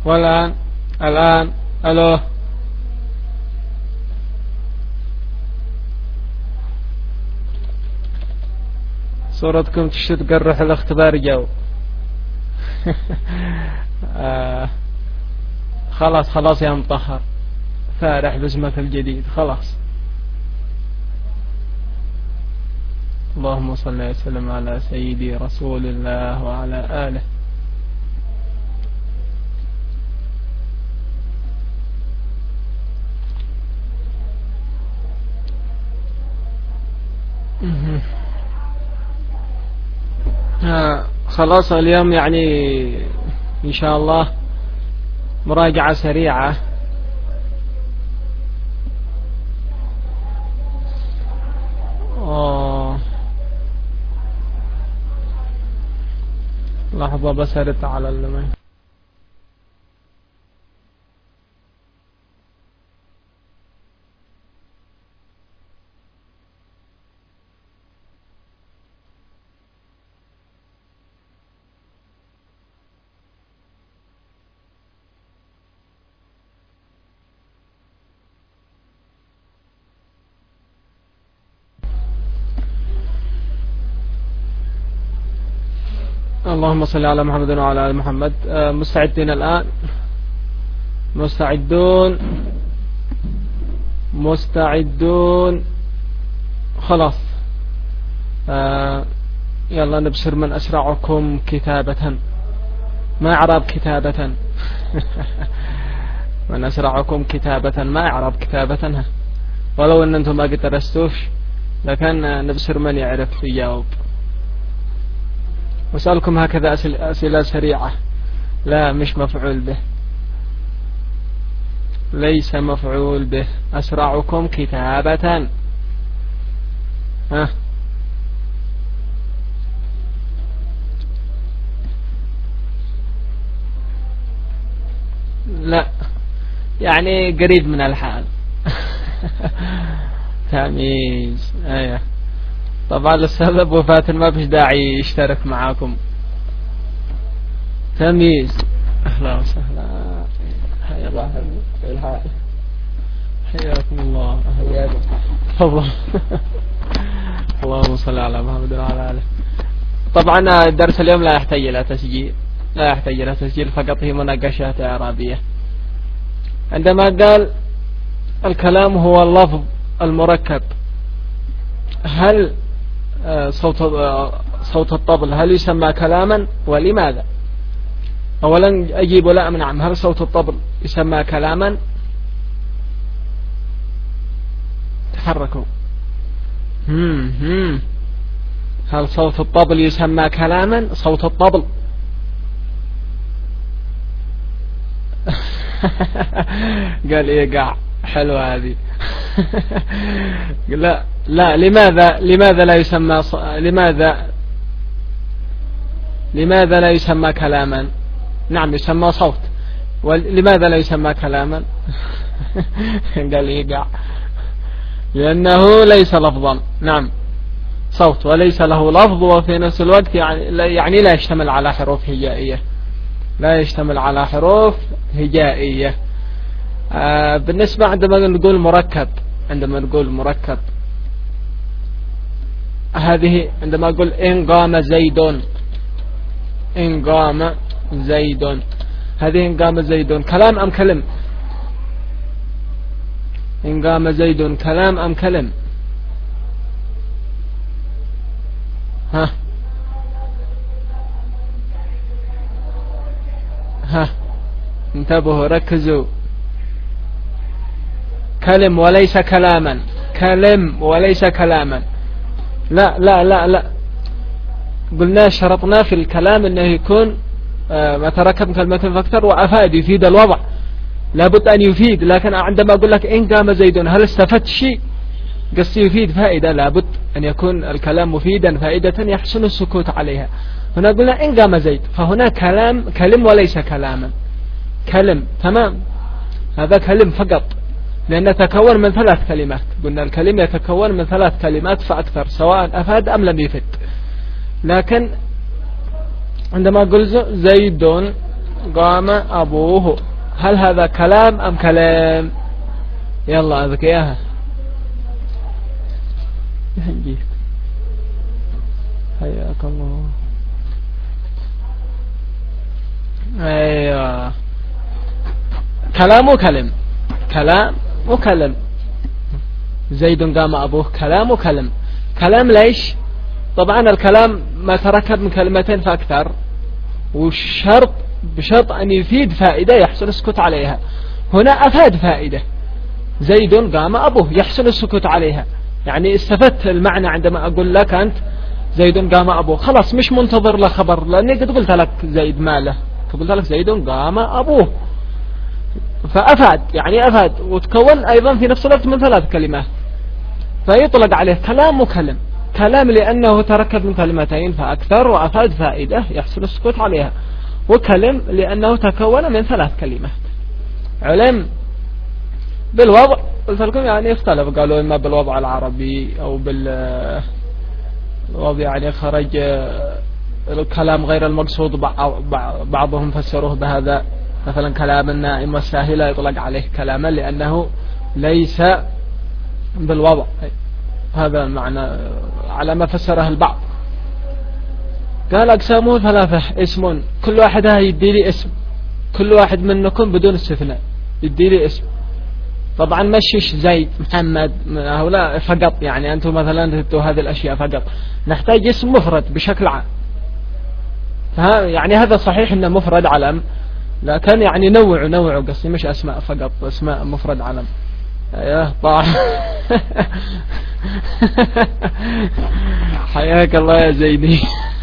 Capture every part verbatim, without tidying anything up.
والآن الآن ألو. صورتكم تشتد تقرح الاختبار جو. آه خلاص خلاص يا مطهر، فارح باسمك الجديد خلاص. اللهم صل وسلم على سيدي رسول الله وعلى آله. آه خلاص اليوم يعني إن شاء الله مراجعة سريعة. أوه. لحظة بس أرد على اللمين. اللهم صل على محمد وعلى آل محمد. مستعدين الآن؟ مستعدون مستعدون خلاص. آه يلا نبشر من أسرعكم كتابة. ما إعراب كتابة؟ من أسرعكم كتابة ما إعراب كتابة؟ ولو أن أنتم ما قد درستوش لكن نبشر من يعرف يجاوب. وسألكم هكذا أسئلة سريعة. لا مش مفعول به، ليس مفعول به. أسرعكم كتابة. ها لا يعني قريب من الحال. تمييز. ايه طبعا السبب وفاة ما فيش داعي يشترك معاكم. تمييز. اهلا وسهلا، حيا الله في الحال، حياكم الله. اهلا تفضل. اللهم صل على محمد وعلى اله. طبعا الدرس اليوم لا يحتاج الى تسجيل، لا يحتاج الى تسجيل، فقط هي مناقشات اعرابيه. عندما قال الكلام هو اللفظ المركب، هل صوت صوت الطبل هل يسمى كلاما ولماذا؟ اولا اجيب لا ام نعم. هل صوت الطبل يسمى كلاما؟ تحركوا. هم هم هل صوت الطبل يسمى كلاما؟ صوت الطبل. قال ايه قاع حلوة هذه. لا لا لماذا لماذا لا يسمى ص... لماذا لماذا لا يسمى كلاما؟ نعم يسمى صوت، ولماذا لا يسمى كلاما؟ قال يقع لأنه ليس لفظا. نعم صوت وليس له لفظ، وفي نفس الوقت يعني يعني لا يشتمل على حروف هجائية، لا يشتمل على حروف هجائية. آه بالنسبة عندما نقول مركب، عندما نقول مركب هذه عندما أقول إن قام زيد، إن قام زيد، هذه إن قام زيد كلام أم كلم؟ إن قام زيد كلام أم كلم؟ ها ها انتبهوا ركزوا. كلم وليس كلاما، كلم وليس كلاما. لا لا لا لا قلنا شرطنا في الكلام انه يكون آه ما تركب كلمة فاكتور وافاد يفيد الوضع، لابد ان يفيد. لكن عندما اقول لك ان قام زيد هل استفدت شيء؟ قصدي يفيد فائدة، لابد ان يكون الكلام مفيدا فائدة يحسن السكوت عليها. هنا قلنا ان قام زيد، فهنا كلام كلم وليس كلاما. كلم تمام، هذا كلم فقط، لأنه يتكون من ثلاث كلمات. قلنا الكلمة يتكون من ثلاث كلمات فأكثر، سواء أفاد أم لم يفد. لكن عندما أقول زيد قام أبوه، هل هذا كلام أم كلام؟ يلا أذك إياها. حياك الله. أيوة، كلام وكلم، كلام وكلم. زيد قام أبوه، كلام وكلم. كلام ليش؟ طبعا الكلام ما تركب من كلمتين فأكثر، والشرط بشرط أن يفيد فائدة يحصل السكوت عليها. هنا أفاد فائدة، زيد قام أبوه يحصل السكوت عليها، يعني استفدت المعنى عندما أقول لك أنت زيد قام أبوه، خلاص مش منتظر له خبر، لأني قد قلت لك زيد ماله، قلت لك زيد قام أبوه، فأفاد يعني أفاد، وتكون أيضا في نفس الوقت من ثلاث كلمات، فيطلق عليه كلام وكلم. كلام لأنه تركب من كلمتين فأكثر وأفاد فائدة يحصل السكوت عليها، وكلم لأنه تكون من ثلاث كلمات. علم بالوضع قلت لكم يعني يختلف، قالوا إما بالوضع العربي أو بالوضع يعني خرج الكلام غير المقصود، بعضهم فسروه بهذا، مثلا كلام النائم والساهلة يطلق عليه كلاما لأنه ليس بالوضع، هذا المعنى على ما فسره البعض. قال أقسامه ثلاثة، اسم كل واحد يدي لي اسم، كل واحد منكم بدون استثناء يدي لي اسم. طبعا مشيش زيد محمد هؤلاء فقط، يعني أنتم مثلا تدوا هذه الأشياء فقط، نحتاج اسم مفرد بشكل عام. يعني هذا صحيح أنه مفرد علم، لكن يعني نوعوا نوعوا قصدي، مش أسماء فقط، اسماء مفرد علم. يا طاح حياك الله يا زيدي.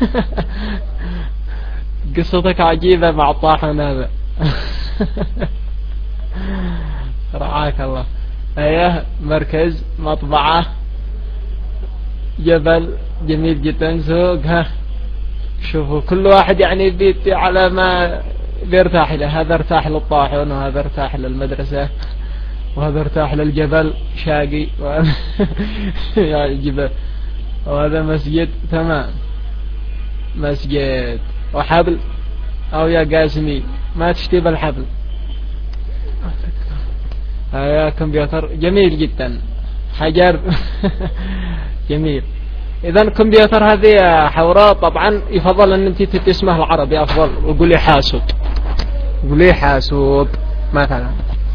قصتك عجيبة مع الطاحن هذا. رعاك الله. ايه مركز مطبعة جبل جميل جدا، سوق. ها شوفوا كل واحد يعني بيت على ما بيرتاح له، هذا ارتاح للطاحن، وهذا ارتاح للمدرسة، وهذا ارتاح للجبل شاقي يا الجبل، وهذا مسجد تمام، مسجد وحبل او يا قاسمي ما تشتي بالحبل. يا كمبيوتر جميل جدا، حجر جميل. اذا الكمبيوتر هذه حوراء طبعا يفضل ان انت تسمه العربي افضل، وقولي حاسوب، قولي حاسوب مثلا،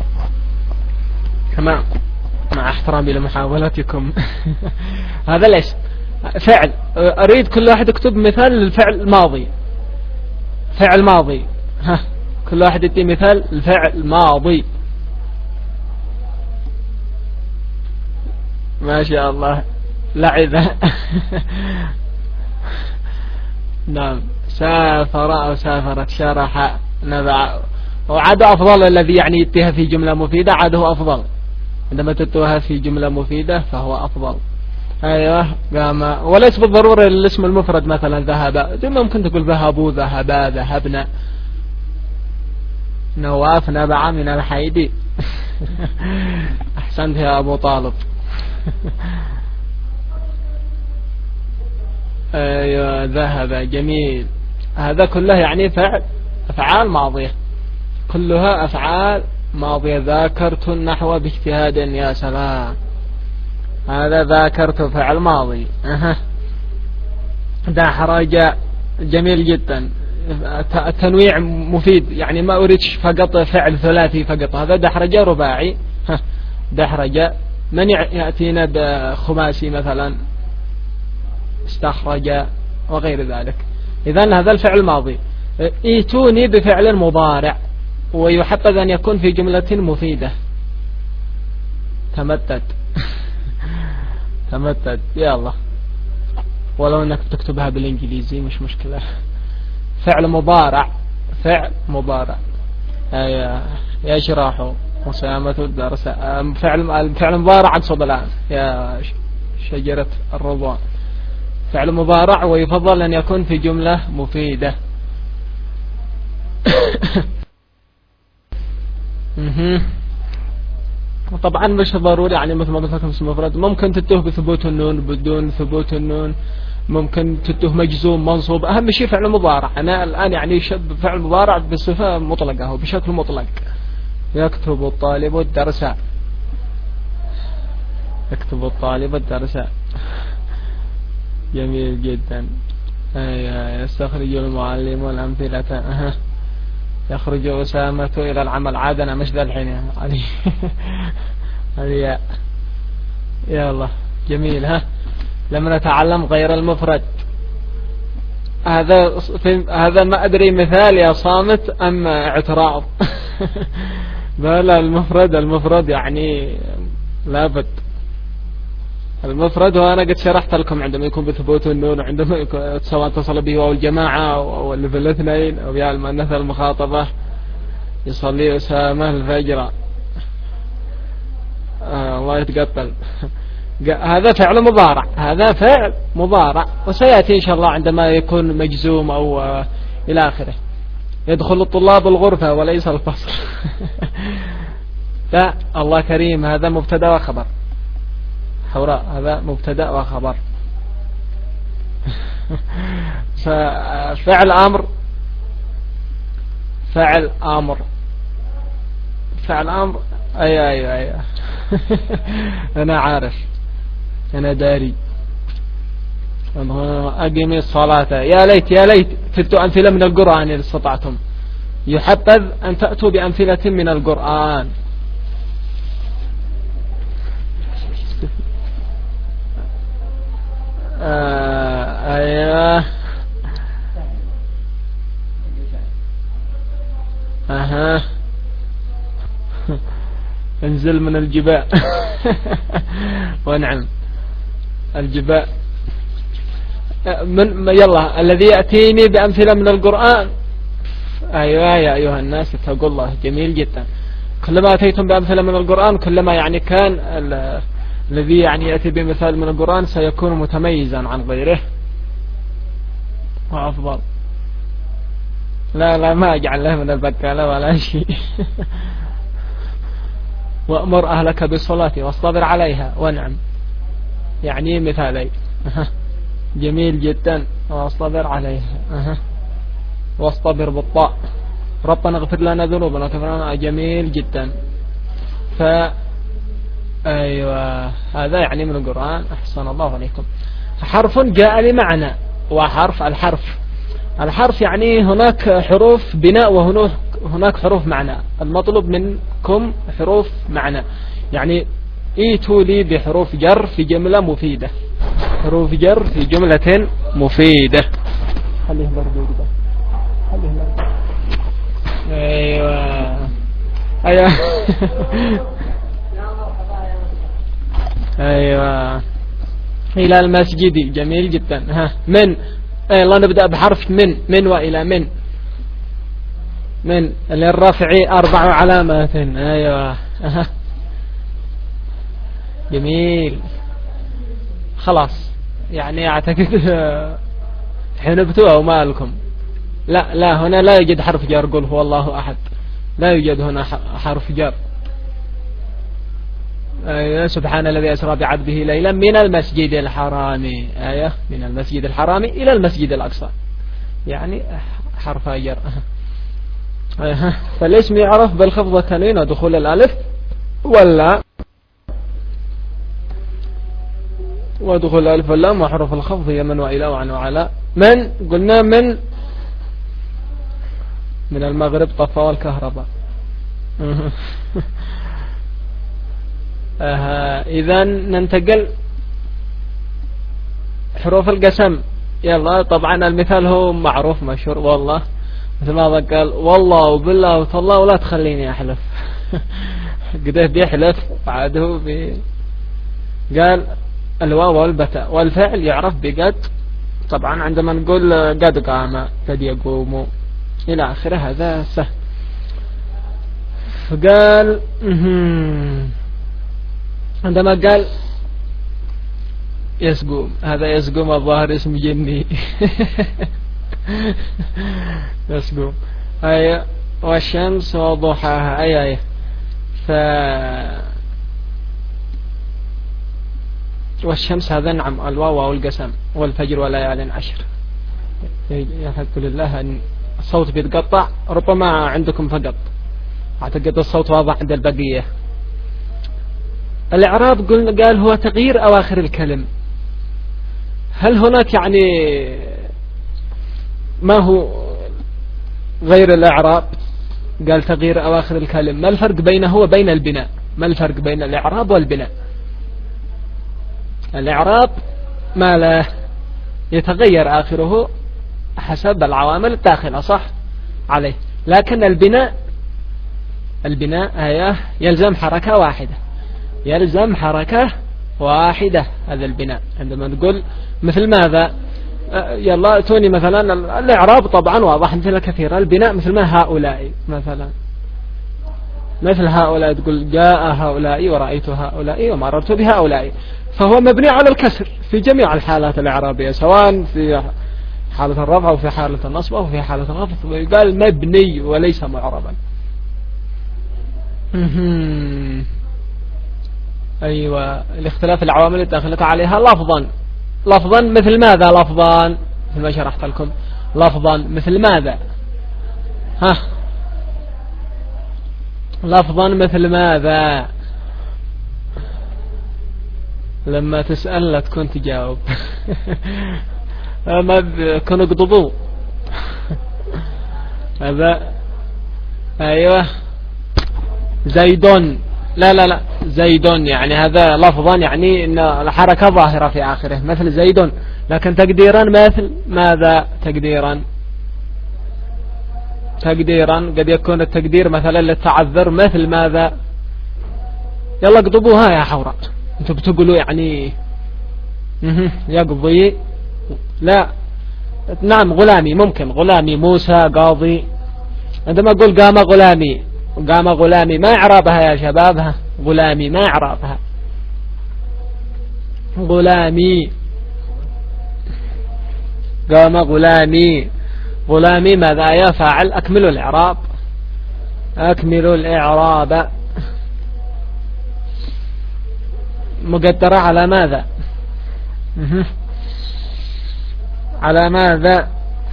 تمام، مع احترامي لمحاولتكم. هذا الاسم فعل، اريد كل واحد يكتب مثال للفعل الماضي، فعل ماضي. ها كل واحد يدي مثال الفعل ماضي. ما شاء الله لعبة. نعم، سافر أو سافرت، شرح، نبع، وعاد أفضل الذي يعني يتيها في جملة مفيدة، عاده أفضل، عندما تتوها في جملة مفيدة فهو أفضل. أيوه قام، وليس بالضرورة الاسم المفرد، مثلا ذهب ممكن تقول ذهبوا، ذهبا، ذهبنا. نواف نبع من الحيدي. أحسنت يا أبو طالب. أيوة ذهب جميل. هذا كله يعني فعل، أفعال ماضية، كلها أفعال ماضية. ذاكرت النحو باجتهاد، يا سلام، هذا ذاكرت فعل ماضي. أه. دحرج جميل جدا، التنويع مفيد، يعني ما أريدش فقط فعل ثلاثي فقط، هذا دحرج رباعي. دحرج. من يأتينا بخماسي مثلا؟ استخرج وغير ذلك. إذن هذا الفعل الماضي. ائتوني بفعل مضارع، ويحبذ أن يكون في جملة مفيدة. تمتد. تمتد يا الله، ولو أنك تكتبها بالإنجليزي مش مشكلة. فعل مضارع، فعل مضارع. يا شراحه مسامة الدرس، فعل الفعل مضارع أقصد الآن يا شجرة الرضوان، فعل مضارع، ويفضل أن يكون في جملة مفيدة. طبعا مش ضروري يعني مثل ما قلت لكم اسم مفرد، ممكن تتوه بثبوت النون بدون ثبوت النون، ممكن تده مجزوم منصوب. أهم شيء فعل مضارع. أنا الآن يعني شب فعل مضارع بصفة مطلقة أو بشكل مطلق. يكتب الطالب الدرس، يكتب الطالب الدرس. جميل جدا. يستخرج المعلم الأمثلة. أه. يخرج أسامة إلى العمل. عادنا مش ذا الحين علي. علي. يا الله جميل. ها لما نتعلم غير المفرد. هذا هذا ما أدري مثال يا صامت أم اعتراض. لا المفرد المفرد يعني لابد. المفرد وأنا قد شرحت لكم عندما يكون بثبوت النون، عندما يكون سواء اتصل به واو الجماعة أو اللي في الاثنين أو يا المؤنث المخاطبة. يصلي أسامة الفجر. آه الله يتقبل. هذا فعل مضارع، هذا فعل مضارع وسيأتي إن شاء الله عندما يكون مجزوم أو آه إلى آخره. يدخل الطلاب الغرفة وليس الفصل. لا الله كريم. هذا مبتدا وخبر. حوراء هذا مبتدا وخبر. فعل أمر، فعل أمر، فعل أمر. أي أي أي. أنا عارف، أنا داري. أقيم الصلاة. يا ليت يا ليت فتوا أمثلة من القرآن إن استطعتم. يحبذ أن تأتوا بأمثلة من القرآن. آه أيوه. أها. انزل من الجبال. ونعم الجبال. من يلا الذي يأتيني بأمثلة من القرآن. أيوة يا أيها الناس اتقوا الله. جميل جدا. كلما أتيتم بأمثلة من القرآن كلما يعني كان الذي يعني يأتي بمثال من القرآن سيكون متميزا عن غيره وأفضل. لا لا ما أجعل له من البكالة ولا شيء. وأمر أهلك بالصلاة واصطبر عليها. ونعم يعني مثالي. جميل جدا. واصطبر عليها. أه. واصطبر بالطاء. ربنا اغفر لنا ذنوبنا كفرنا. جميل جدا. ف أيوة هذا يعني من القرآن. أحسن الله عليكم. حرف جاء لمعنى. وحرف الحرف الحرف يعني هناك حروف بناء وهناك حروف معنى. المطلوب منكم حروف معنى. يعني ايتوا لي بحروف جر في جملة مفيدة. حروف جر في جملة مفيدة. خليه برضو كده. خليه برضو. ايوه ايوه. ايوه الى المسجد. جميل جدا. ها من. يلا نبدأ بحرف من. من وإلى من. من للرفع أربع علامات. أيوة. أه. جميل. خلاص يعني أعتقد حنبتوا أو ما لكم. لا لا هنا لا يوجد حرف جر. قل هو الله أحد. لا يوجد هنا حرف جر. أيوة. سبحان الذي أسرى بعبده ليلا من المسجد الحرام. أيوة من المسجد الحرام إلى المسجد الأقصى يعني حرف جر. أيوة. فالاسم يعرف بالخفض التنوين ودخول الألف ولا ودخول الألف واللام وحرف الخفض هي من وإلى وعن وعلى. من قلنا من من المغرب طفى والكهرباء. أه. إذا ننتقل حروف القسم. يلا طبعا المثال هو معروف مشهور. والله مثل ما قال والله وبالله وتالله ولا تخليني أحلف. قده بيحلف بعده بي قال الواو والبتاء. والفعل يعرف بقد. طبعا عندما نقول قد قام قد يقوم إلى آخره هذا سهل. فقال عندما قال يسقوم. هذا يسقوم الظاهر اسم جني. يسقوم. أي والشمس وضحاها. أي أي ف والشمس هذا نعم الواو والقسم، والفجر وليال عشر. يحق لله أن الصوت بيتقطع، ربما عندكم فقط، أعتقد الصوت واضح عند البقية. الإعراب قلنا قال هو تغيير أواخر الكلم. هل هناك يعني ما هو غير الإعراب؟ قال تغيير أواخر الكلم. ما الفرق بينه وبين البناء؟ ما الفرق بين الإعراب والبناء؟ الإعراب ما لا يتغير آخره حسب العوامل الداخلة صح عليه، لكن البناء البناء هي يلزم حركة واحدة، يلزم حركة واحدة. هذا البناء عندما نقول مثل ماذا، يلا توني مثلا. الإعراب طبعا واضح مثل كثير. البناء مثل ما هؤلاء مثلا، مثل هؤلاء تقول جاء هؤلاء ورأيت هؤلاء ومررت بهؤلاء، فهو مبني على الكسر في جميع الحالات الإعرابية، سواء في حالة الرفع أو في حالة النصب أو في حالة الخفض، ويقال مبني وليس معربا. أيوة، الاختلاف العوامل الداخلة عليها لفظا. لفظا مثل ماذا؟ لفظا مثل ما شرحت لكم. لفظا مثل ماذا؟ ها لفظا مثل ماذا؟ لما تسأل لا تكون تجاوب. ما كانوا قضبوا. هذا أيوة زيدون. لا لا لا زيدون يعني هذا لفظا يعني إن الحركة ظاهرة في آخره مثل زيدون، لكن تقديرا مثل ماذا؟ تقديرا تقديرا قد يكون التقدير مثلا للتعذر مثل ماذا؟ يلا اقضبوها يا حوراء، انتوا بتقولوا يعني يقضي. لا نعم غلامي، ممكن غلامي موسى قاضي. عندما أقول قام غلامي، قام غلامي ما إعرابها يا شباب؟ غلامي ما إعرابها؟ غلامي قام غلامي. غلامي ماذا يا فاعل؟ أكملوا الإعراب، أكملوا الإعراب. مقدرة على ماذا؟ على ماذا؟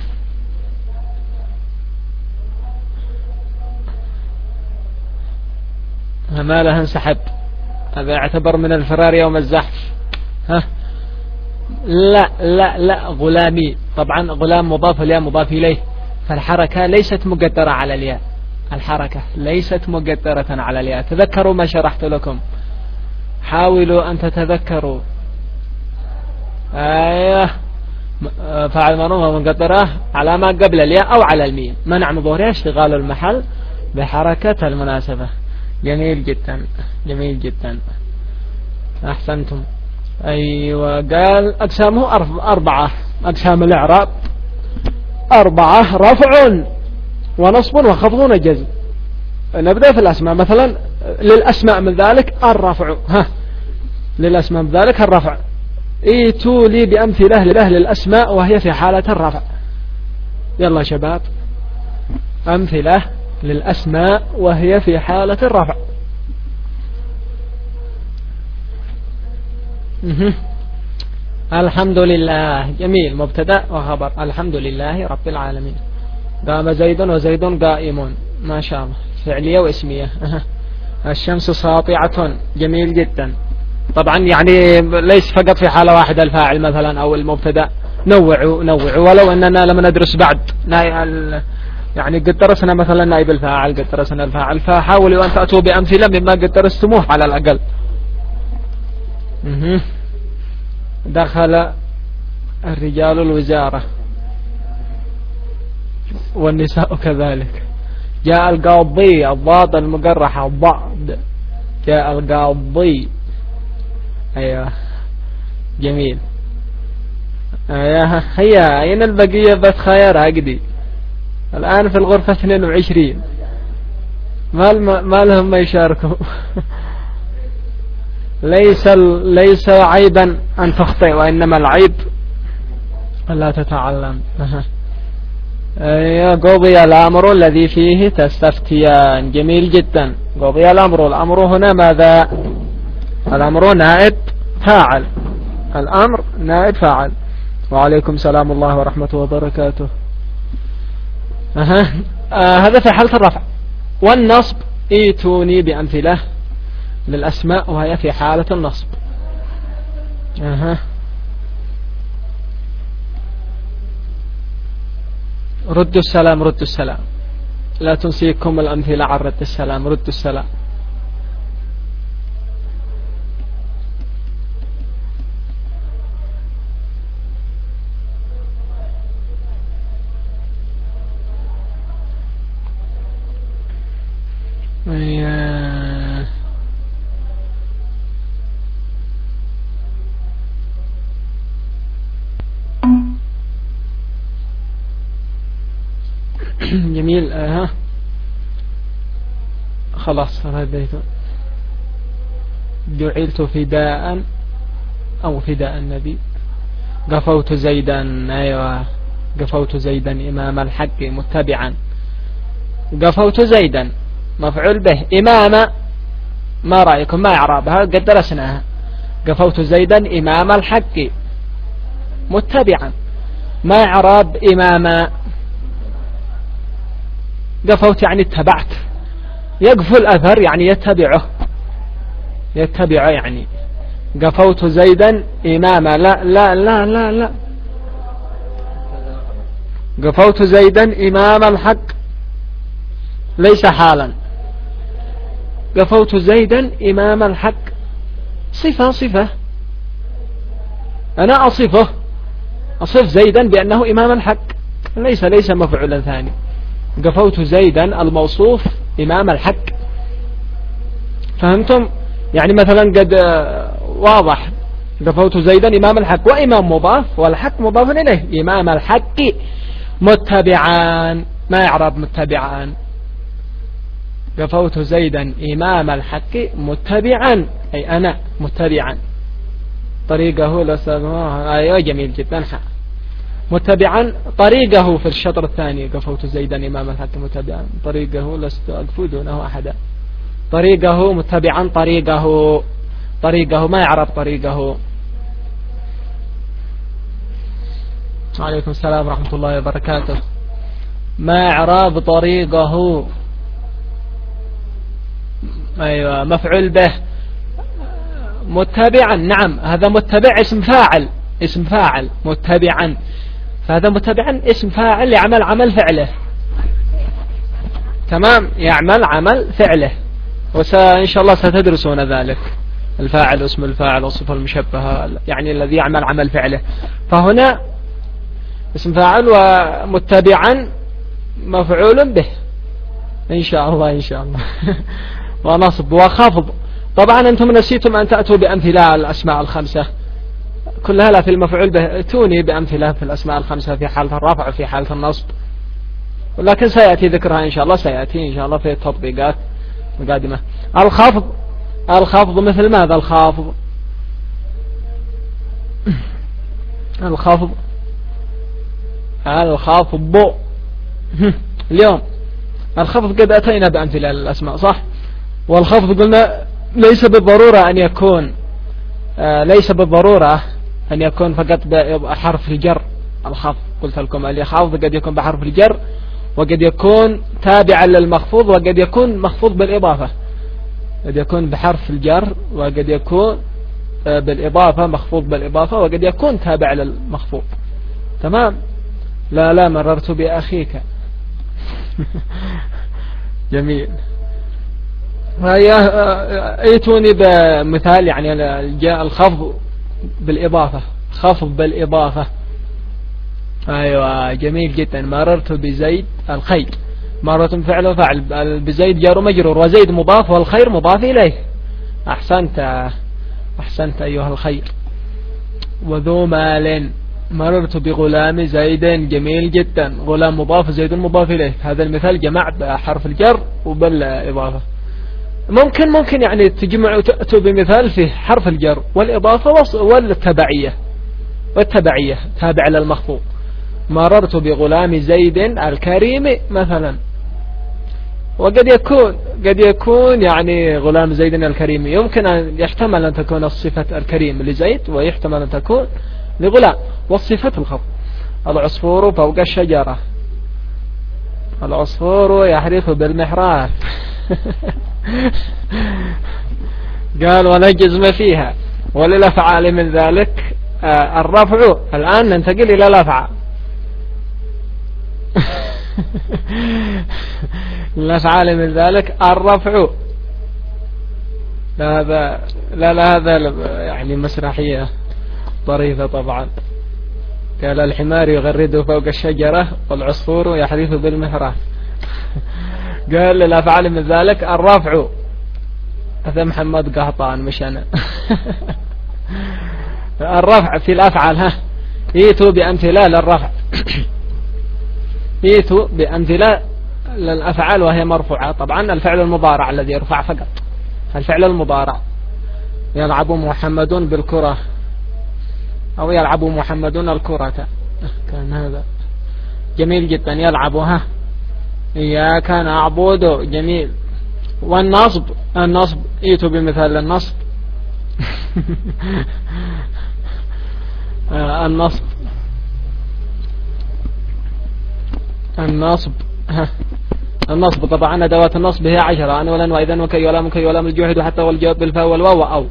ما لها انسحب، هذا يعتبر من الفرار يوم الزحف. ها لا لا لا غلامي، طبعا غلام مضاف الياء مضاف إليه، فالحركة ليست مقدرة على الياء، الحركة ليست مقدرة على الياء. تذكروا ما شرحت لكم، حاولوا أن تتذكروا. أيوه فاعل مرفوع مقدرة على ما قبل الياء أو على الميم، منع من ظهورها اشتغال المحل بحركة المناسبة. جميل جدا جميل جدا، أحسنتم. أيوة قال أقسامه أربعة، أقسام الإعراب أربعة: رفع ونصب وخفض وجزم. نبدأ في الأسماء. مثلا للأسماء من ذلك الرفع. ها للأسماء من ذلك الرفع. ايتوا لي بأمثلة لأهل الأسماء وهي في حالة الرفع. يلا شباب أمثلة للأسماء وهي في حالة الرفع. الحمد لله. جميل، مبتدأ وخبر. الحمد لله رب العالمين. قام زيد وزيد قائم. ما شاء الله، فعلية واسمية. الشمس ساطعة. جميل جدا. طبعا يعني ليس فقط في حالة واحدة الفاعل مثلا أو المبتدأ، نوعوا نوعوا. ولو أننا لم ندرس بعد يعني قد درسنا مثلا نائب الفاعل، قد درسنا الفاعل، فحاولوا أن تأتوا بأمثلة مما قد درستموه على الأقل. دخل الرجال الوزارة والنساء كذلك. جاء القاضي، الضاد المقرحة الضاد. جاء القاضي. أيوة جميل. أيوة هيا أين البقية بس خير عقدي الآن في الغرفة اثنين وعشرين. ما ما لهم ما يشاركوا. ليس ليس عيبا أن تخطئ، وإنما العيب لا تتعلم. قضي الأمر الذي فيه تستفتيان. جميل جدا. قضي الأمر. الأمر هنا ماذا؟ الأمر نائب فاعل. الأمر نائب فاعل. وعليكم سلام الله ورحمته وبركاته. أه. آه هذا في حالة الرفع. والنصب ايتوني بأمثلة للأسماء وهي في حالة النصب. أه. ردوا السلام ردوا السلام، لا تنسيكم الأمثلة عن رد السلام. ردوا السلام. جميل. آه. خلاص رديت. جعلت فداء أو فداء النبي. قفوت زيدا. أيوة قفوت زيدا إمام الحق متبعا. قفوت زيدا مفعول به. إمام ما رأيكم ما إعرابها؟ قد درسناها. قفوت زيدا إمام الحق متبعا. ما إعراب إمام؟ قفوت يعني اتبعت. يقف الأثر يعني يتبعه يتبعه يعني. قفوت زيدا إمام. لا لا لا لا لا قفوت زيدا إمام الحق ليس حالا. قفوت زيدا إمام الحق صفة صفة. أنا أصفه أصف زيدا بأنه إمام الحق، ليس ليس مفعولا ثاني. قفوت زيدا الموصوف إمام الحق. فهمتم؟ يعني مثلا قد واضح قفوت زيدا إمام الحق، وإمام مضاف والحق مضاف إليه. إمام الحق متبعان. ما يعرب متبعان؟ قفوت زيدا إمام الحق متبعا أي أنا متبعا طريقه لأستاذ. أيوة جميل جدا. متبعا طريقه في الشطر الثاني. قفوت زيدا إمام الحق متبعا طريقه لست أقف دونه أحدا. طريقه متبعا طريقه طريقه ما يعرف طريقه. عليكم السلام ورحمة الله وبركاته. ما إعراب طريقه؟ أيوة مفعول به. متبعا نعم هذا متبع اسم فاعل اسم فاعل متبعا. فهذا متبعا اسم فاعل يعمل عمل فعله. تمام يعمل عمل فعله. وإن شاء الله ستدرسون ذلك. الفاعل اسم الفاعل والصفة المشبهة يعني الذي يعمل عمل فعله. فهنا اسم فاعل ومتبعا مفعول به إن شاء الله إن شاء الله. ونصب وخفض. طبعا أنتم نسيتم أن تأتوا بأمثلة الأسماء الخمسة كلها لا في المفعول به. توني بأمثلة في الأسماء الخمسة في حالة الرفع وفي حالة النصب، ولكن سيأتي ذكرها إن شاء الله. سيأتي إن شاء الله في التطبيقات القادمة. الخفض. الخفض مثل ماذا؟ الخافض الخفض الخفض اليوم الخفض قد أتينا بأمثلة للأسماء صح؟ والخفض قلنا ليس بالضرورة أن يكون آه ليس بالضرورة أن يكون فقط بحرف الجر. الخفض قلت لكم الخفض قد يكون بحرف الجر وقد يكون تابعا للمخفوض وقد يكون مخفوض بالإضافة. قد يكون بحرف الجر وقد يكون آه بالإضافة مخفوض بالإضافة وقد يكون تابع للمخفوض. تمام. لا لا مررت بأخيك. جميل. ايتوني بمثال يعني جاء الخفض بالإضافة. خفض بالإضافة. أيوة جميل جدا. مررت بزيد الخير. مررت فعل وفعل. بزيد جار مجرور وزيد مضاف والخير مضاف إليه. أحسنت أحسنت أيها الخير. وذو مال. مررت بغلام زيد. جميل جدا. غلام مضاف زيد مضاف إليه. هذا المثال جمع بحرف الجر وبالإضافة. ممكن ممكن يعني تجمع وتأتوا بمثال فيه حرف الجر والإضافة والتبعية والتبعية تابع للمخفوض. مررت بغلام زيد الكريم مثلا. وقد يكون قد يكون يعني غلام زيد الكريم، يمكن أن يحتمل أن تكون الصفة الكريم لزيد، ويحتمل أن تكون لغلام. والصفة الخفض. العصفور فوق الشجرة، العصفور يحرث بالمحراث. قال ونجز ما فيها. وللأفعال من ذلك الرفع. الآن ننتقل إلى الأفعال. الأفعال من ذلك الرفع. لا هذا لا لا هذا يعني مسرحية طريفة طبعا. قال الحمار يغرد فوق الشجرة والعصفور يحرث بالمحراث. قال للأفعال من ذلك الرفع. هذا محمد قهطان مش أنا. الرفع في الأفعال. ها ايتوا بأمثلة للرفع. ايتوا بأمثلة للأفعال وهي مرفوعة. طبعا الفعل المضارع الذي يرفع فقط، الفعل المضارع. يلعب محمد بالكرة، أو يلعب محمد الكرة. كان هذا جميل جدا. يلعبها. إياك نعبد. جميل. والنصب. النصب ايتوا بمثال النصب. النصب النصب النصب طبعا أدوات النصب هي عشرة. أنا ولن وإذن وكي ولام كي ولام الجوحد حتى والجواب بالفاء والواو أو.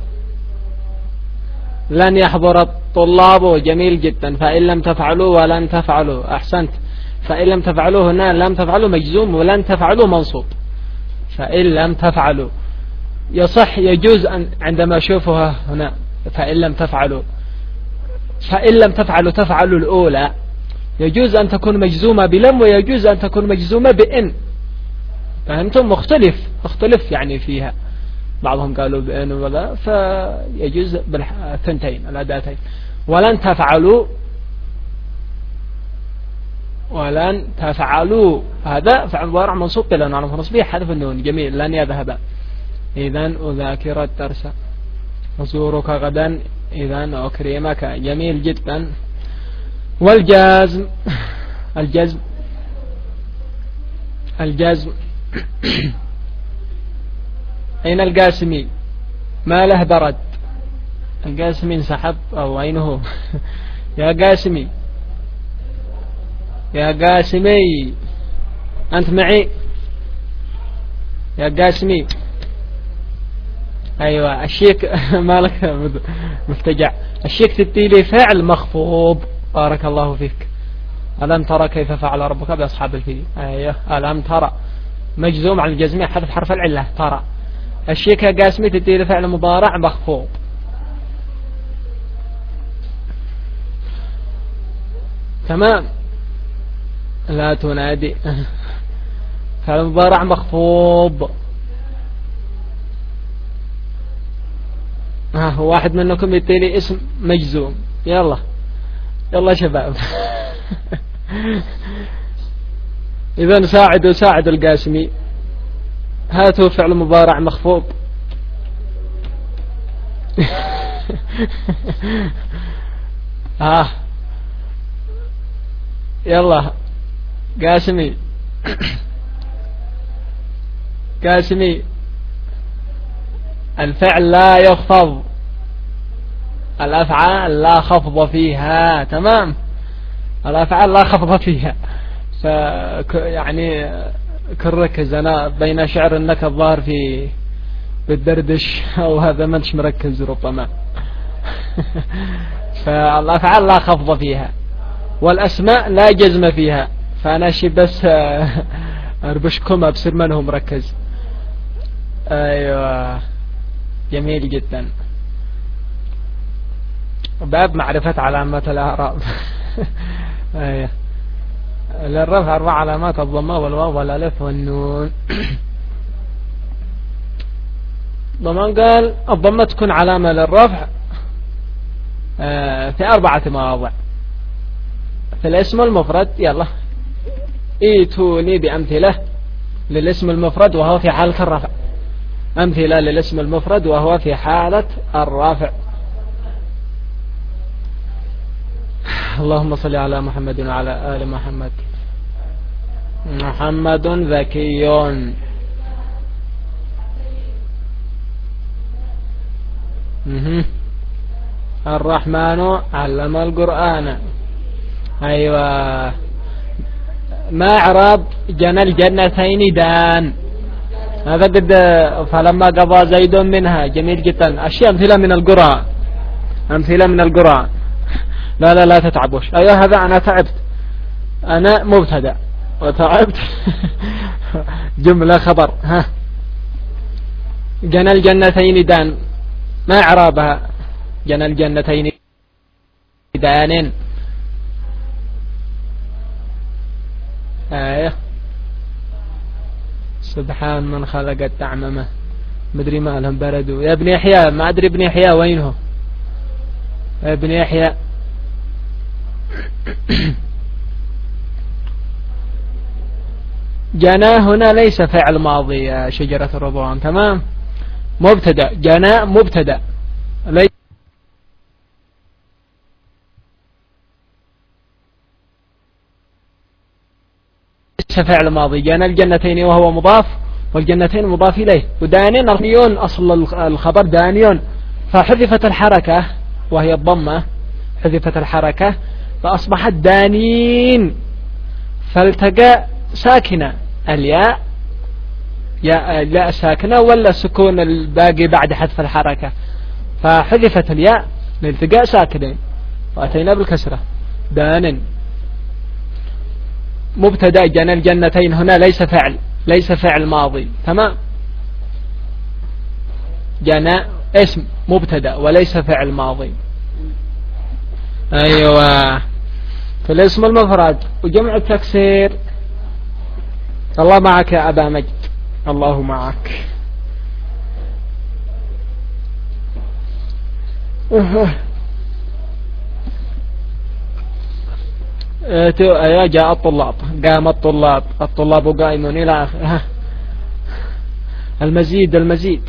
لن يحضر الطلاب. جميل جدا. فإن لم تفعلوا ولن تفعلوا. أحسنت. فإن لم تفعلوا هنا لم تفعلوا مجزوم، ولن تفعلوا منصوب. فإن لم تفعلوا يصح يجوز أن عندما أشوفها هنا فإن لم تفعلوا، فإن لم تفعلوا تفعلوا الأولى، يجوز أن تكون مجزومة بلم ويجوز أن تكون مجزومة بإن. فهمتم؟ مختلف مختلف يعني فيها. بعضهم قالوا بإن ولا، فيجوز بالثنتين الأداتين. ولن تفعلوا ولن تفعلوا هذا فعل مضارع منصوب بلا نعرف نصبيه حذف النون. جميل. لن يذهب. إذن أذاكر الدرس. أزورك غدا. إذن أكرمك. جميل جدا. والجازم. الجزم الجزم أين القاسمي؟ ما له برد. القاسمي انسحب أو أين هو؟ يا قاسمي يا قاسمي أنت معي يا قاسمي؟ أيوة. الشيك مالك مفتجع. الشيك تبتيلي فعل مخفوض. بارك الله فيك. ألم ترى كيف فعل ربك بأصحاب الفيل؟ أيوة. ألم ترى مجزوم على الجزمية حذف حرف العلة ترى. الشيك يا قاسمي تبتيلي فعل مضارع مخفوض. تمام. لا تنادي. فعل مضارع مخفوض. ها واحد منكم يتيلي اسم مجزوم. يلا يلا شباب. إذن ساعدوا ساعدوا القاسمي. هاتوا فعل مضارع مخفوض. ها يلا قاسمي قاسمي. الفعل لا يخفض. الأفعال لا خفض فيها. تمام. الأفعال لا خفض فيها. ف يعني كركز أنا بين شعر أنك الظاهر في بالدردش أو هذا ما انتش مركز ربما. فالأفعال لا خفض فيها. والأسماء لا جزم فيها. فأنا شي بس أربشكم أبصر من هو مركز. أيوة. جميل جدا. باب معرفة علامات الأعراب. أيوة. للرفع أربع علامات: الضمة والواو والألف والنون. ضمان قال الضمة تكون علامة للرفع في أربعة مواضع في الاسم المفرد. يلا ايتوني بأمثلة للاسم المفرد وهو في حالة الرفع. أمثلة للاسم المفرد وهو في حالة الرفع. اللهم صل على محمد وعلى آل محمد. محمد ذكي. مه. الرحمن علم القرآن. أيوة. ما إعراب جنى الجنتين دان؟ هذا قد فلما قضى زيد منها. جميل جدا. أشياء أمثلة من القرآن، أمثلة من القرآن. لا لا لا تتعبوش. أيوة هذا أنا تعبت، أنا مبتدأ وتعبت. جملة خبر. ها جنى الجنتين دان، ما إعرابها؟ جنى الجنتين دان. آية. سبحان من خلق التعممة. مدري ما لهم بردوا. يا ابن يحيى، ما أدري ابن يحيى وينه؟ يا ابن يحيى. جنى هنا ليس فعل ماضي يا شجرة الرضوان. تمام. مبتدأ. جنى مبتدأ ليس فعل ماضي. جنى الجنتين وهو مضاف، والجنتين مضاف إليه. ودانين دانيون أصل الخبر دانيون، فحذفت الحركة وهي الضمة، حذفت الحركة فأصبحت دانين، فالتقى ساكنة الياء، ياء لا ساكنة ولا سكون الباقي بعد حذف الحركة، فحذفت الياء لالتقاء ساكنين وأتينا بالكسرة. دان. مبتدأ جنى الجنتين هنا ليس فعل، ليس فعل ماضي. تمام. جنى اسم مبتدأ وليس فعل ماضي. أيوة. في الاسم المفرد وجمع التكسير. الله معك يا أبا مجد، الله معك. يا جاء الطلاب، قام الطلاب، الطلاب قائمون إلى آخره. المزيد المزيد.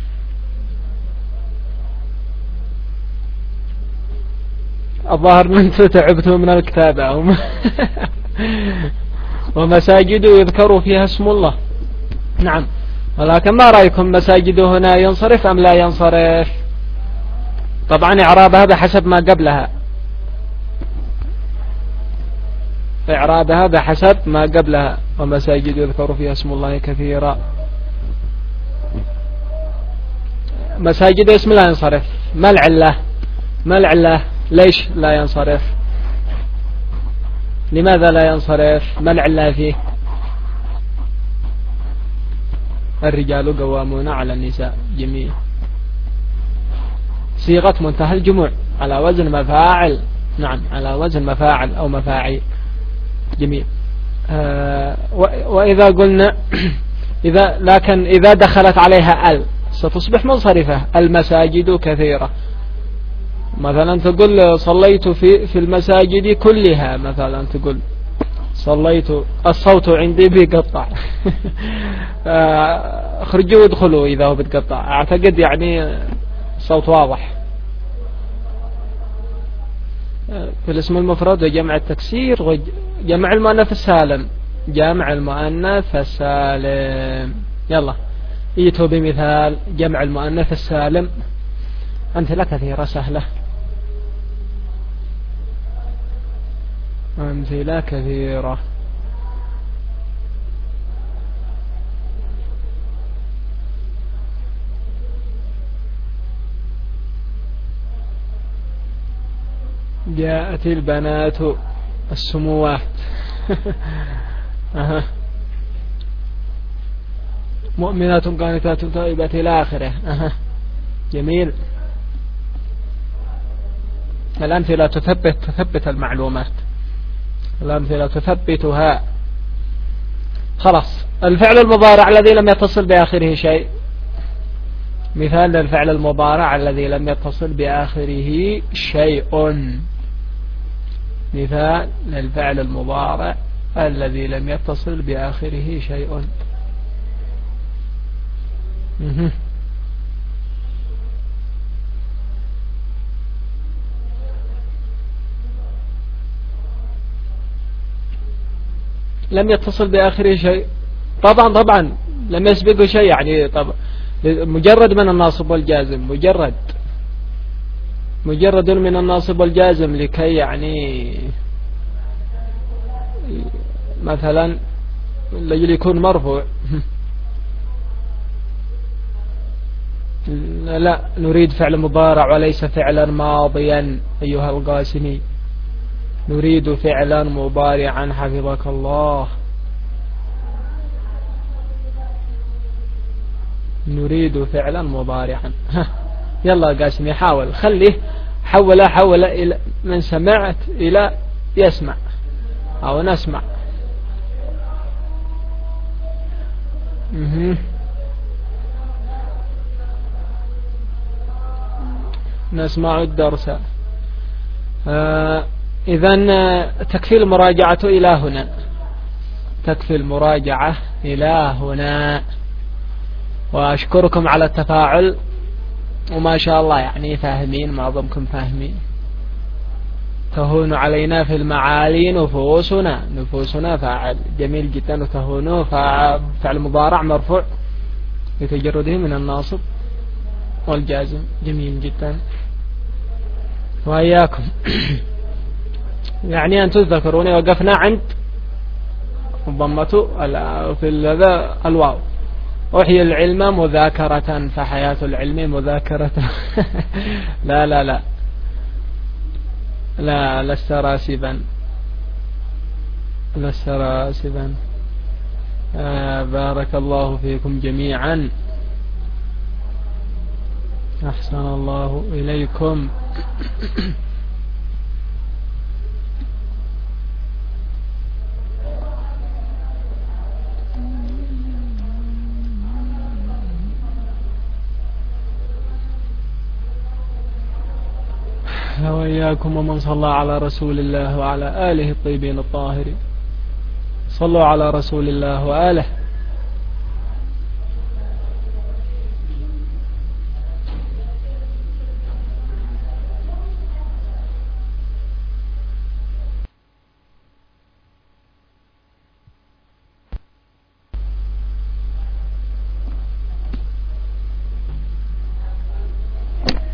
الظاهر من أنتم تعبتوا من الكتابة. ومساجد يذكر فيها اسم الله. نعم. ولكن ما رأيكم مساجد هنا ينصرف أم لا ينصرف؟ طبعا إعرابها بحسب ما قبلها، إعرابها بحسب ما قبلها. ومساجد يذكر فيها اسم الله كثيرا. مساجد اسم لا ينصرف. ما العلة؟ ما العلة؟ ليش لا ينصرف؟ لماذا لا ينصرف؟ ما العلة فيه؟ الرجال قوامون على النساء. جميل. صيغة منتهى الجموع على وزن مفاعل. نعم، على وزن مفاعل أو مفاعيل. جميل. آه وإذا قلنا إذا لكن إذا دخلت عليها ال ستصبح منصرفة. المساجد كثيرة. مثلا تقول صليت في في المساجد كلها، مثلا تقول صليت، الصوت عندي بيقطع. اخرجوا وادخلوا إذا هو بتقطع. أعتقد يعني الصوت واضح. في الاسم المفرد وجمع التكسير وجمع المؤنث السالم. جمع المؤنث السالم. يلا ايتوا بمثال جمع المؤنث السالم. أمثلة كثيرة سهلة، أمثلة كثيرة. جاءت البنات السموات. أها. مؤمنات قانتات تائبات إلى آخره. أها. جميل. الأمثلة تثبت تثبت المعلومات، الأمثلة تثبتها. خلاص. الفعل المضارع الذي لم يتصل بآخره شيء. مثال للفعل المضارع الذي لم يتصل بآخره شيء. مثال للفعل المضارع الذي لم يتصل بآخره شيء. لم يتصل بآخره شيء. طبعا طبعا لم يسبقه شيء، يعني طبعا مجرد من الناصب والجازم، مجرد مجرد من الناصب والجازم لكي يعني مثلا لجل يكون مرفوع. لا، نريد فعل مضارع وليس فعلا ماضيا أيها القاسمي، نريد فعلا مضارعا حفظك الله، نريد فعلا مضارعا. يلا قاسمي حاول، خليه حول حول إلى من سمعت إلى يسمع أو نسمع. مه. نسمع الدرس. آه إذن تكفي المراجعة إلى هنا، تكفي المراجعة إلى هنا. وأشكركم على التفاعل، وما شاء الله يعني فاهمين، معظمكم فاهمين. تهون علينا في المعالي نفوسنا، نفوسنا فاعل جميل جدا، وتهونه فعل مضارع مرفوع لتجرده من الناصب والجازم، جميل جدا. وإياكم يعني أن تذكروني وقفنا عند ضمته في هذا الواو. أحيي العلم مذاكرة فحياة العلم مذاكرة. لا لا لا لا لست راسبا، لست راسبا. آه بارك الله فيكم جميعا، أحسن الله إليكم. وإياكم ومن صلى على رسول الله وعلى آله الطيبين الطاهرين. صلوا على رسول الله وآله.